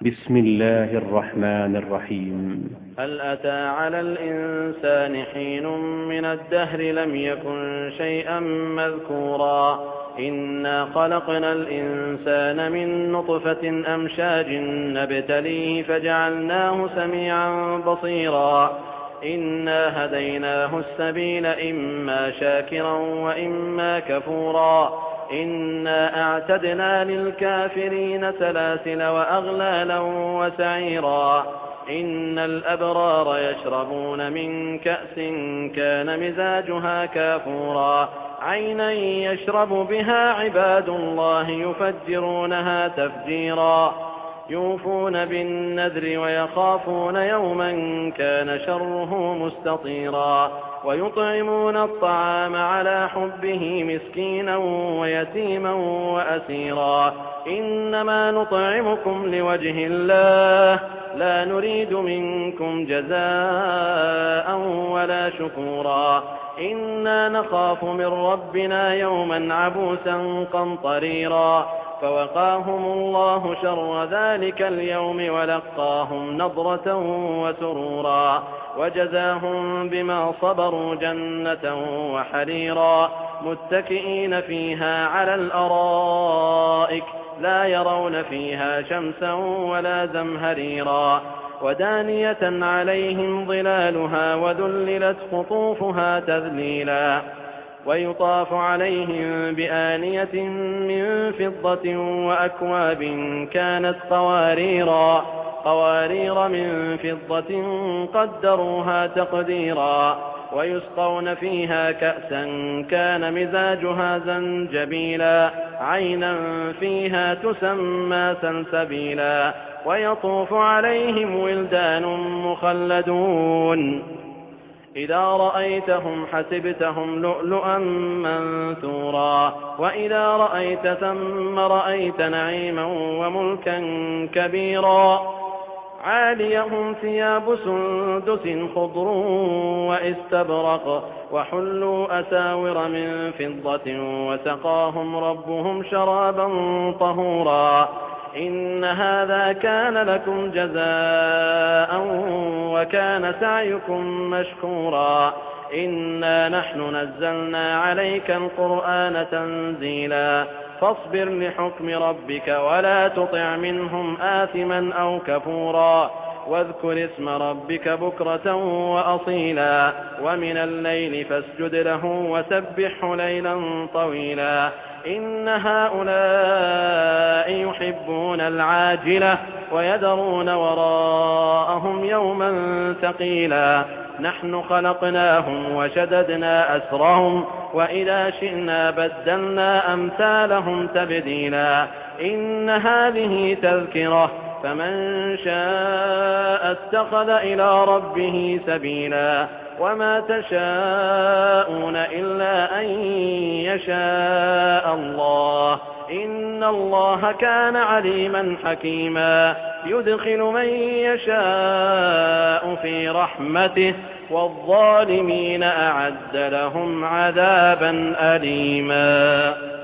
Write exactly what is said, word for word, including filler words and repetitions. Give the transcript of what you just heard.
بسم الله الرحمن الرحيم. هل أتى على الإنسان حين من الدهر لم يكن شيئا مذكورا إنا خلقنا الإنسان من نطفة أمشاج نبتليه فجعلناه سميعا بصيرا إنا هديناه السبيل إما شاكرا وإما كفورا إنا أعتدنا للكافرين سلاسل وأغلالا وسعيرا إن الأبرار يشربون من كأس كان مزاجها كافورا عينا يشرب بها عباد الله يفجرونها تفجيرا يوفون بالنذر ويخافون يوما كان شره مستطيرا ويطعمون الطعام على حبه مسكينا ويتيما وأسيرا إنما نطعمكم لوجه الله لا نريد منكم جزاء ولا شكورا إنا نخاف من ربنا يوما عبوسا قمطريرا فوقاهم الله شر ذلك اليوم ولقاهم نضرة وسرورا وجزاهم بما صبروا جنة وحريرا متكئين فيها على الأرائك لا يرون فيها شمسا ولا زمهريرا ودانية عليهم ظلالها وذللت خطوفها تذليلا ويطاف عليهم بآنية من فضة وأكواب كانت قواريرا قوارير من فضة قدروها تقديرا ويسقون فيها كأسا كان مزاجها زنجبيلا عينا فيها تسمى سلسبيلا ويطوف عليهم ولدان مخلدون إذا رأيتهم حسبتهم لؤلؤا منثورا وإذا رأيت ثم رأيت نعيما وملكا كبيرا عاليهم ثياب سندس خضر واستبرق وحلوا أساور من فضة وسقاهم ربهم شرابا طهورا إن هذا كان لكم جزاء وكان سعيكم مشكورا إنا نحن نزلنا عليك القرآن تنزيلا فاصبر لحكم ربك ولا تطع منهم آثما أو كفورا واذكر اسم ربك بكرة وأصيلا ومن الليل فاسجد له وسبحه ليلا طويلا إن هؤلاء يحبون العاجلة ويذرون وراءهم يوما ثقيلا نحن خلقناهم وشددنا أسرهم وإذا شئنا بدلنا أمثالهم تبديلا إن هذه تذكرة فمن شاء اتخذ إلى ربه سبيلا وما تشاءون إلا أن يشاء الله إن الله كان عليما حكيما يدخل من يشاء في رحمته والظالمين أعد لهم عذابا أليما.